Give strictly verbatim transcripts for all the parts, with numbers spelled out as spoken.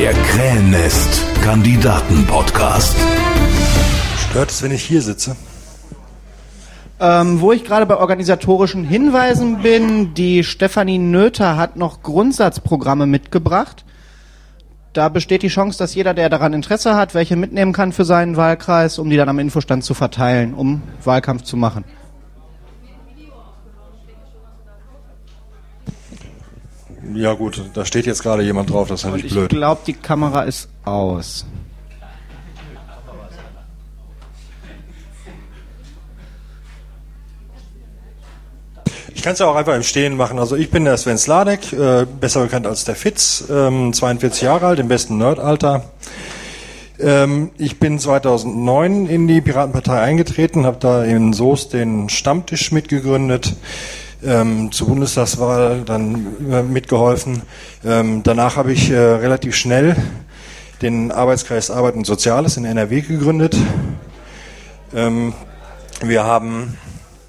Der Krähennest-Kandidaten-Podcast. Stört es, wenn ich hier sitze? Ähm, wo ich gerade bei organisatorischen Hinweisen bin, die Stefanie Noether hat noch Grundsatzprogramme mitgebracht. Da besteht die Chance, dass jeder, der daran Interesse hat, welche mitnehmen kann für seinen Wahlkreis, um die dann am Infostand zu verteilen, um Wahlkampf zu machen. Ja gut, da steht jetzt gerade jemand drauf, das ist natürlich blöd. Ich glaube, die Kamera ist aus. Ich kann es ja auch einfach im Stehen machen. Also ich bin der Sven Sladek, äh, besser bekannt als der Fitz, ähm, zweiundvierzig Jahre alt, im besten Nerdalter. Ähm, ich bin zweitausendneun in die Piratenpartei eingetreten, habe da in Soest den Stammtisch mitgegründet. Ähm, zur Bundestagswahl dann äh, mitgeholfen. Ähm, danach habe ich äh, relativ schnell den Arbeitskreis Arbeit und Soziales in N R W gegründet. Ähm, wir haben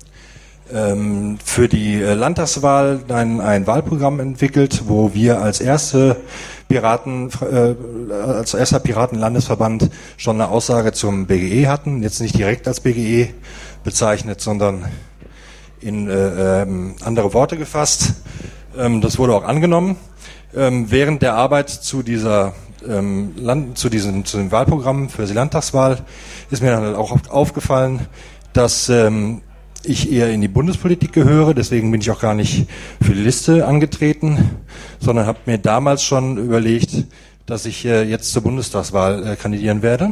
ähm, für die äh, Landtagswahl ein, ein Wahlprogramm entwickelt, wo wir als erste Piraten, äh, als erster Piratenlandesverband schon eine Aussage zum B G E hatten. Jetzt nicht direkt als B G E bezeichnet, sondern in äh, ähm, andere Worte gefasst. Ähm, das wurde auch angenommen. Ähm, während der Arbeit zu dieser ähm, Land, zu diesem zu dem Wahlprogramm für die Landtagswahl ist mir dann halt auch aufgefallen, dass ähm, ich eher in die Bundespolitik gehöre. Deswegen bin ich auch gar nicht für die Liste angetreten, sondern habe mir damals schon überlegt, dass ich äh, jetzt zur Bundestagswahl äh, kandidieren werde.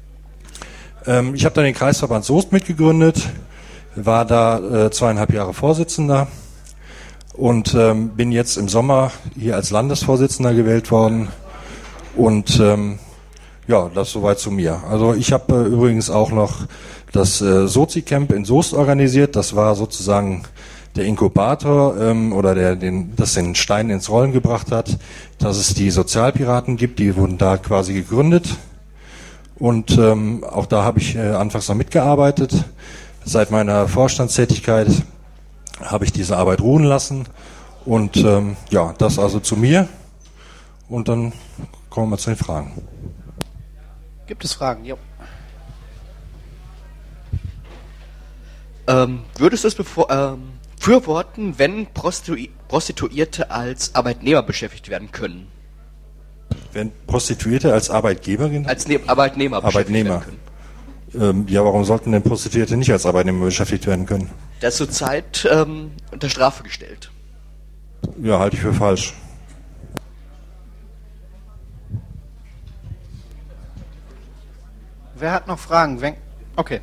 Ähm, ich habe dann den Kreisverband Soest mitgegründet, war da äh, zweieinhalb Jahre Vorsitzender und ähm, bin jetzt im Sommer hier als Landesvorsitzender gewählt worden und ähm, ja, das soweit zu mir. Also ich habe äh, übrigens auch noch das äh, Sozi-Camp in Soest organisiert, das war sozusagen der Inkubator ähm, oder der den das den Stein ins Rollen gebracht hat, dass es die Sozialpiraten gibt, die wurden da quasi gegründet und ähm, auch da habe ich äh, anfangs noch mitgearbeitet. Seit meiner Vorstandstätigkeit habe ich diese Arbeit ruhen lassen und ähm, ja, das also zu mir und dann kommen wir zu den Fragen. Gibt es Fragen? Ja. Ähm, würdest du es bevor, ähm, befürworten, wenn Prostitu- Prostituierte als Arbeitnehmer beschäftigt werden können? Wenn Prostituierte als Arbeitgeberin? Als ne- Arbeitnehmer beschäftigt Arbeitnehmer. werden können. Ja, warum sollten denn Prostituierte nicht als Arbeitnehmer beschäftigt werden können? Der ist zurzeit ähm, unter Strafe gestellt. Ja, halte ich für falsch. Wer hat noch Fragen? Wenn, okay.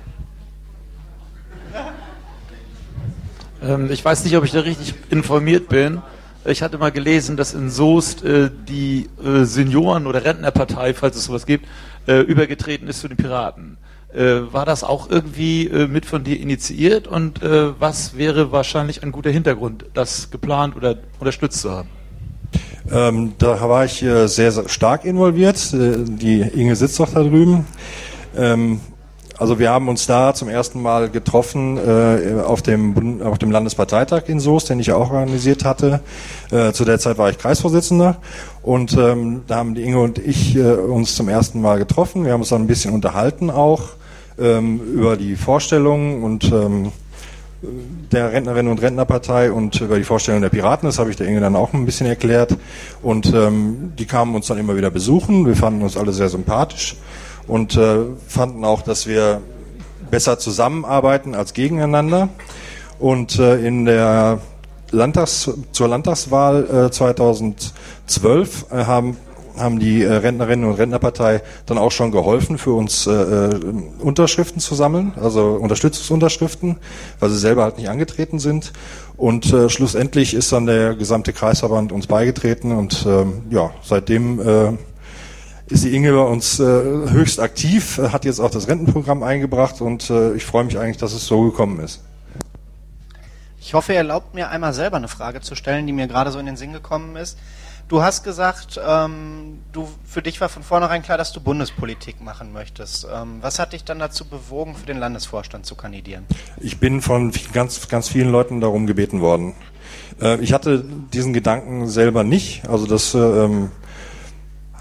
Ähm, ich weiß nicht, ob ich da richtig informiert bin. Ich hatte mal gelesen, dass in Soest äh, die äh, Senioren- oder Rentnerpartei, falls es sowas gibt, äh, übergetreten ist zu den Piraten. Äh, war das auch irgendwie äh, mit von dir initiiert und äh, was wäre wahrscheinlich ein guter Hintergrund, das geplant oder unterstützt zu haben? Ähm, da war ich äh, sehr, sehr stark involviert. Äh, die Inge sitzt doch da drüben. Ähm, Also wir haben uns da zum ersten Mal getroffen äh, auf dem auf dem Landesparteitag in Soest, den ich ja auch organisiert hatte. Äh, zu der Zeit war ich Kreisvorsitzender und ähm, da haben die Inge und ich äh, uns zum ersten Mal getroffen. Wir haben uns dann ein bisschen unterhalten auch ähm, über die Vorstellungen und ähm, der Rentnerinnen und Rentnerpartei und über die Vorstellung der Piraten. Das habe ich der Inge dann auch ein bisschen erklärt und ähm, die kamen uns dann immer wieder besuchen. Wir fanden uns alle sehr sympathisch. Und äh, fanden auch, dass wir besser zusammenarbeiten als gegeneinander. Und äh, in der Landtags zur Landtagswahl äh, zweitausendzwölf äh, haben haben die äh, Rentnerinnen und Rentnerpartei dann auch schon geholfen, für uns äh, Unterschriften zu sammeln, also Unterstützungsunterschriften, weil sie selber halt nicht angetreten sind. Und äh, schlussendlich ist dann der gesamte Kreisverband uns beigetreten und äh, ja, seitdem äh, ist die Inge bei uns äh, höchst aktiv, hat jetzt auch das Rentenprogramm eingebracht und äh, ich freue mich eigentlich, dass es so gekommen ist. Ich hoffe, ihr erlaubt mir einmal selber eine Frage zu stellen, die mir gerade so in den Sinn gekommen ist. Du hast gesagt, ähm, du, für dich war von vornherein klar, dass du Bundespolitik machen möchtest. Ähm, was hat dich dann dazu bewogen, für den Landesvorstand zu kandidieren? Ich bin von ganz, ganz vielen Leuten darum gebeten worden. Äh, ich hatte diesen Gedanken selber nicht, also das äh,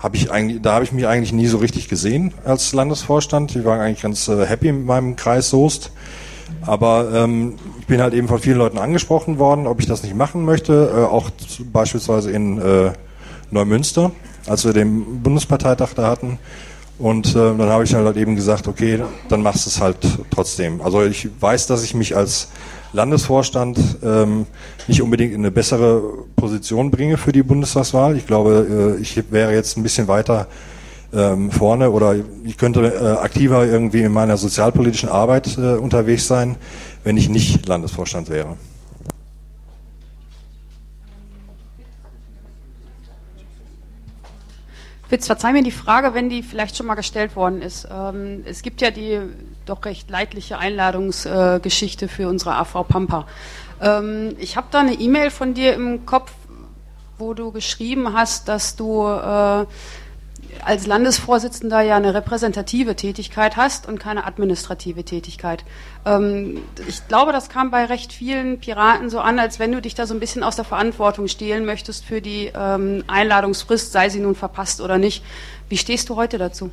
habe ich eigentlich, da habe ich mich eigentlich nie so richtig gesehen als Landesvorstand. Wir waren eigentlich ganz äh, happy mit meinem Kreis Soest. Aber ähm, ich bin halt eben von vielen Leuten angesprochen worden, ob ich das nicht machen möchte, äh, auch zu, beispielsweise in äh, Neumünster, als wir den Bundesparteitag da hatten. Und äh, dann habe ich halt eben gesagt, okay, dann machst du es halt trotzdem. Also ich weiß, dass ich mich als Landesvorstand ähm, nicht unbedingt in eine bessere Position bringe für die Bundestagswahl. Ich glaube, äh, ich wäre jetzt ein bisschen weiter ähm, vorne oder ich könnte äh, aktiver irgendwie in meiner sozialpolitischen Arbeit äh, unterwegs sein, wenn ich nicht Landesvorstand wäre. Fitz, verzeih mir die Frage, wenn die vielleicht schon mal gestellt worden ist. Ähm, es gibt ja die doch recht leidliche Einladungsgeschichte äh, für unsere A V Pampa. Ähm, ich habe da eine E-Mail von dir im Kopf, wo du geschrieben hast, dass du äh, als Landesvorsitzender ja eine repräsentative Tätigkeit hast und keine administrative Tätigkeit. Ähm, ich glaube, das kam bei recht vielen Piraten so an, als wenn du dich da so ein bisschen aus der Verantwortung stehlen möchtest für die ähm, Einladungsfrist, sei sie nun verpasst oder nicht. Wie stehst du heute dazu?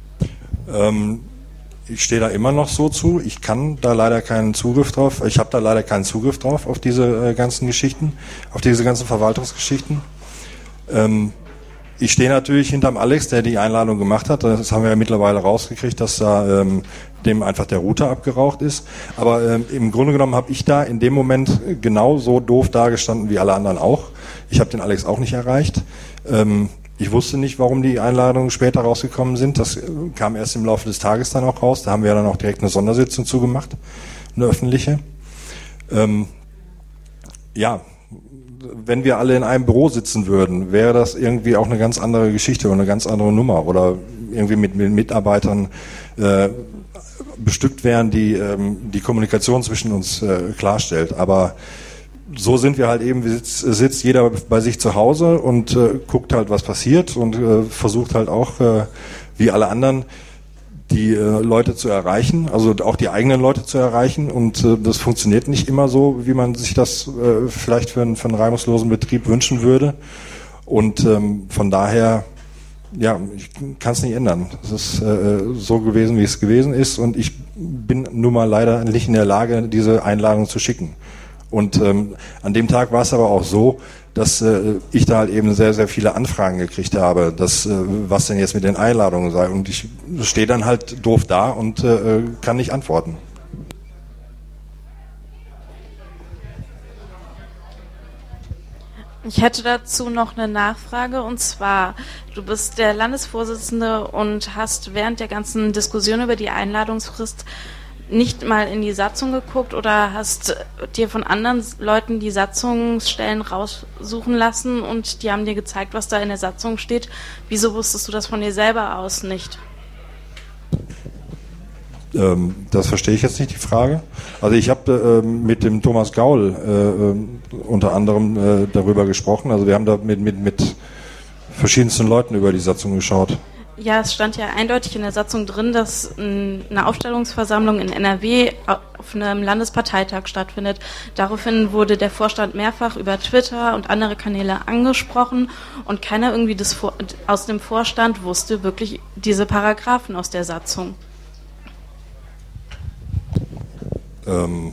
Ähm, ich stehe da immer noch so zu. Ich kann da leider keinen Zugriff drauf. Ich habe da leider keinen Zugriff drauf auf diese äh, ganzen Geschichten, auf diese ganzen Verwaltungsgeschichten. Ähm, Ich stehe natürlich hinterm Alex, der die Einladung gemacht hat. Das haben wir ja mittlerweile rausgekriegt, dass da ähm, dem einfach der Router abgeraucht ist. Aber ähm, im Grunde genommen habe ich da in dem Moment genau so doof dagestanden wie alle anderen auch. Ich habe den Alex auch nicht erreicht. Ähm, ich wusste nicht, warum die Einladungen später rausgekommen sind. Das kam erst im Laufe des Tages dann auch raus. Da haben wir ja dann auch direkt eine Sondersitzung zugemacht, eine öffentliche. Ähm, ja. Wenn wir alle in einem Büro sitzen würden, wäre das irgendwie auch eine ganz andere Geschichte oder eine ganz andere Nummer oder irgendwie mit, mit Mitarbeitern äh, bestückt wären, die ähm, die Kommunikation zwischen uns äh, klarstellt. Aber so sind wir halt eben, wir sitzt, sitzt jeder bei sich zu Hause und äh, guckt halt, was passiert und äh, versucht halt auch, äh, wie alle anderen, die äh, Leute zu erreichen, also auch die eigenen Leute zu erreichen und äh, das funktioniert nicht immer so, wie man sich das äh, vielleicht für einen, für einen reibungslosen Betrieb wünschen würde und ähm, von daher, ja, ich kann es nicht ändern. Es ist äh, so gewesen, wie es gewesen ist und ich bin nun mal leider nicht in der Lage, diese Einladung zu schicken. Und ähm, an dem Tag war es aber auch so, dass äh, ich da halt eben sehr, sehr viele Anfragen gekriegt habe, dass, äh, was denn jetzt mit den Einladungen sei. Und ich stehe dann halt doof da und äh, kann nicht antworten. Ich hätte dazu noch eine Nachfrage und zwar, du bist der Landesvorsitzende und hast während der ganzen Diskussion über die Einladungsfrist nicht mal in die Satzung geguckt oder hast dir von anderen Leuten die Satzungsstellen raussuchen lassen und die haben dir gezeigt, was da in der Satzung steht. Wieso wusstest du das von dir selber aus nicht? Ähm, das verstehe ich jetzt nicht, die Frage. Also ich habe äh, mit dem Thomas Gaul äh, unter anderem äh, darüber gesprochen. Also wir haben da mit, mit, mit verschiedensten Leuten über die Satzung geschaut. Ja, es stand ja eindeutig in der Satzung drin, dass eine Aufstellungsversammlung in N R W auf einem Landesparteitag stattfindet. Daraufhin wurde der Vorstand mehrfach über Twitter und andere Kanäle angesprochen und keiner irgendwie des Vor- aus dem Vorstand wusste wirklich diese Paragraphen aus der Satzung. Ähm,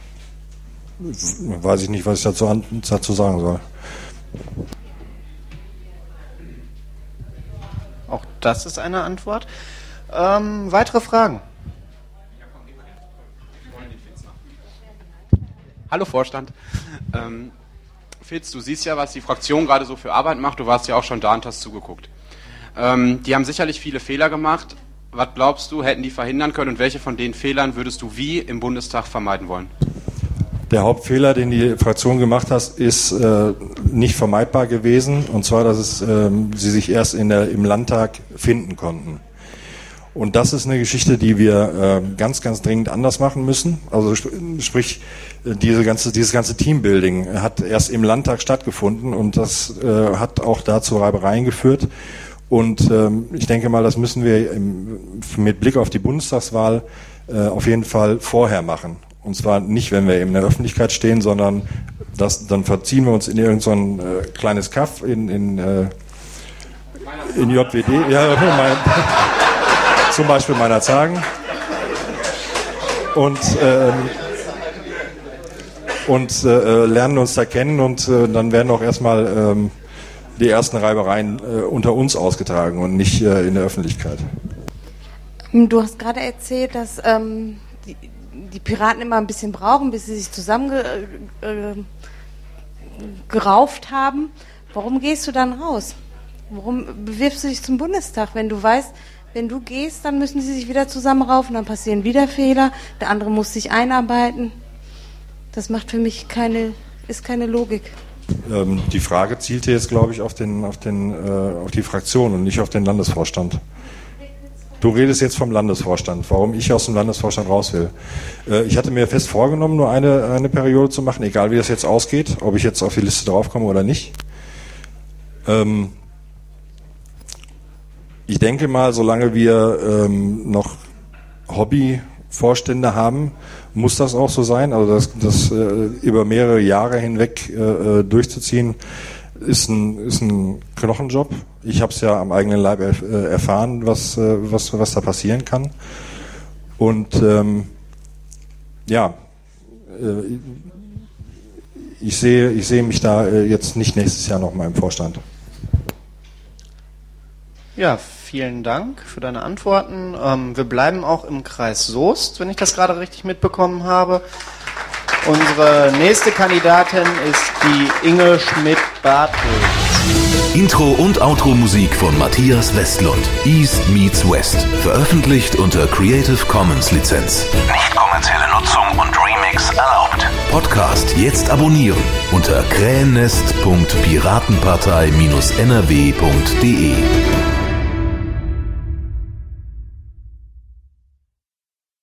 weiß ich nicht, was ich dazu, an, dazu sagen soll. Auch das ist eine Antwort. Ähm, weitere Fragen? Hallo Vorstand. Ähm, Fitz, du siehst ja, was die Fraktion gerade so für Arbeit macht. Du warst ja auch schon da und hast zugeguckt. Ähm, die haben sicherlich viele Fehler gemacht. Was glaubst du, hätten die verhindern können und welche von den Fehlern würdest du wie im Bundestag vermeiden wollen? Der Hauptfehler, den die Fraktion gemacht hat, ist äh, nicht vermeidbar gewesen. Und zwar, dass es, äh, sie sich erst in der, im Landtag finden konnten. Und das ist eine Geschichte, die wir äh, ganz, ganz dringend anders machen müssen. Also sp- sprich, diese ganze, dieses ganze Teambuilding hat erst im Landtag stattgefunden und das äh, hat auch da zu Reibereien geführt. Und ähm, ich denke mal, das müssen wir im, mit Blick auf die Bundestagswahl äh, auf jeden Fall vorher machen. Und zwar nicht, wenn wir eben in der Öffentlichkeit stehen, sondern das, dann verziehen wir uns in irgendein so äh, kleines Kaff in, in, äh, in J W D, ja, mein, zum Beispiel meiner Zagen. Und, ähm, und äh, lernen uns da kennen und äh, dann werden auch erstmal ähm, die ersten Reibereien äh, unter uns ausgetragen und nicht äh, in der Öffentlichkeit. Du hast gerade erzählt, dass ähm, die, die Piraten immer ein bisschen brauchen, bis sie sich zusammengerauft äh, haben. Warum gehst du dann raus? Warum bewirbst du dich zum Bundestag, wenn du weißt, wenn du gehst, dann müssen sie sich wieder zusammenraufen, dann passieren wieder Fehler, der andere muss sich einarbeiten. Das macht für mich keine, ist keine Logik. Ähm, die Frage zielte jetzt, glaube ich, auf, den, auf, den, äh, auf die Fraktion und nicht auf den Landesvorstand. Du redest jetzt vom Landesvorstand, warum ich aus dem Landesvorstand raus will. Äh, ich hatte mir fest vorgenommen, nur eine, eine Periode zu machen, egal wie das jetzt ausgeht, ob ich jetzt auf die Liste draufkomme oder nicht. Ähm, ich denke mal, solange wir ähm, noch Hobbyvorstände haben, muss das auch so sein. Also das, das äh, über mehrere Jahre hinweg äh, durchzuziehen, ist ein, ist ein Knochenjob. Ich habe es ja am eigenen Leib erf- äh, erfahren, was, äh, was, was da passieren kann. Und ähm, ja, äh, ich sehe, ich sehe mich da äh, jetzt nicht nächstes Jahr noch mal im Vorstand. Ja, vielen Dank für deine Antworten. Ähm, wir bleiben auch im Kreis Soest, wenn ich das gerade richtig mitbekommen habe. Unsere nächste Kandidatin ist die Inge Schmidt-Bartels. Intro- und Outro-Musik von Matthias Westlund. East meets West. Veröffentlicht unter Creative Commons Lizenz. Nicht kommerzielle Nutzung und Remix erlaubt. Podcast jetzt abonnieren unter krähennest punkt piratenpartei Bindestrich n r w punkt d e.